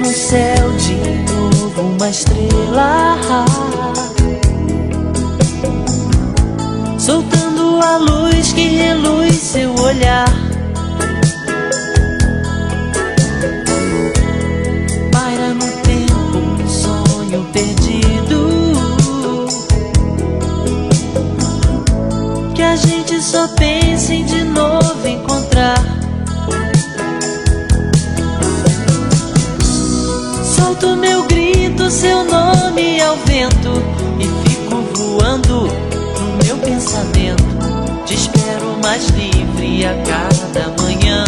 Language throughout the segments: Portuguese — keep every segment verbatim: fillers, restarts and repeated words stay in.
no céu de novo uma estrela, soltando a luz que reluz seu olhar. Paira no tempo um sonho perdido, que a gente só pensa em de novo encontrar. Solto meu grito, seu nome ao vento, e fico voando no meu pensamento. Te espero mais livre a cada manhã.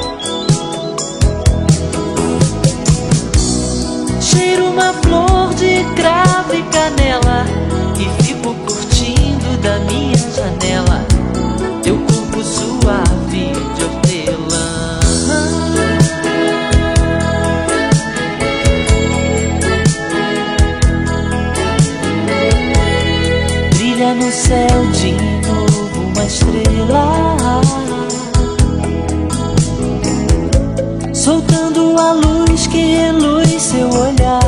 Cheiro uma flor de cravo e canela, e fico curtindo da minha janela teu corpo suave de hortelã. Brilha no céu de novo uma estrela, soltando a luz que reluz seu olhar.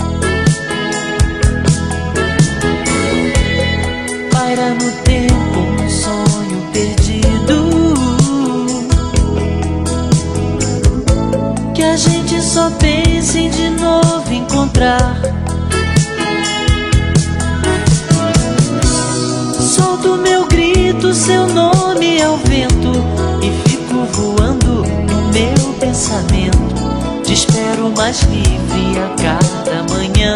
Paira no tempo um sonho perdido, que a gente só pensa em de novo encontrar. Solto meu grito, seu nome ao vento, e fico voando no meu pensamento. Te espero mais livre a cada manhã.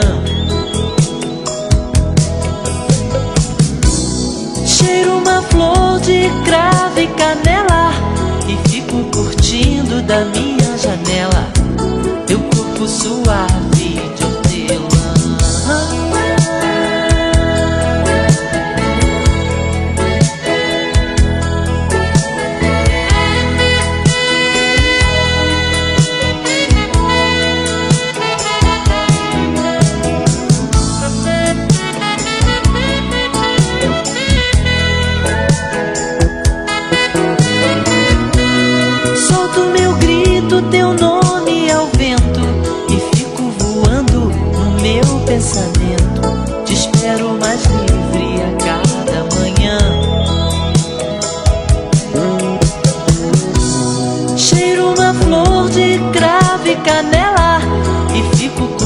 Cheiro uma flor de cravo e canela, e fico curtindo da minha janela teu corpo suave de hortelã. Teu nome ao vento, e fico voando no meu pensamento. Te espero mais livre a cada manhã. Cheiro uma flor de cravo e canela, e fico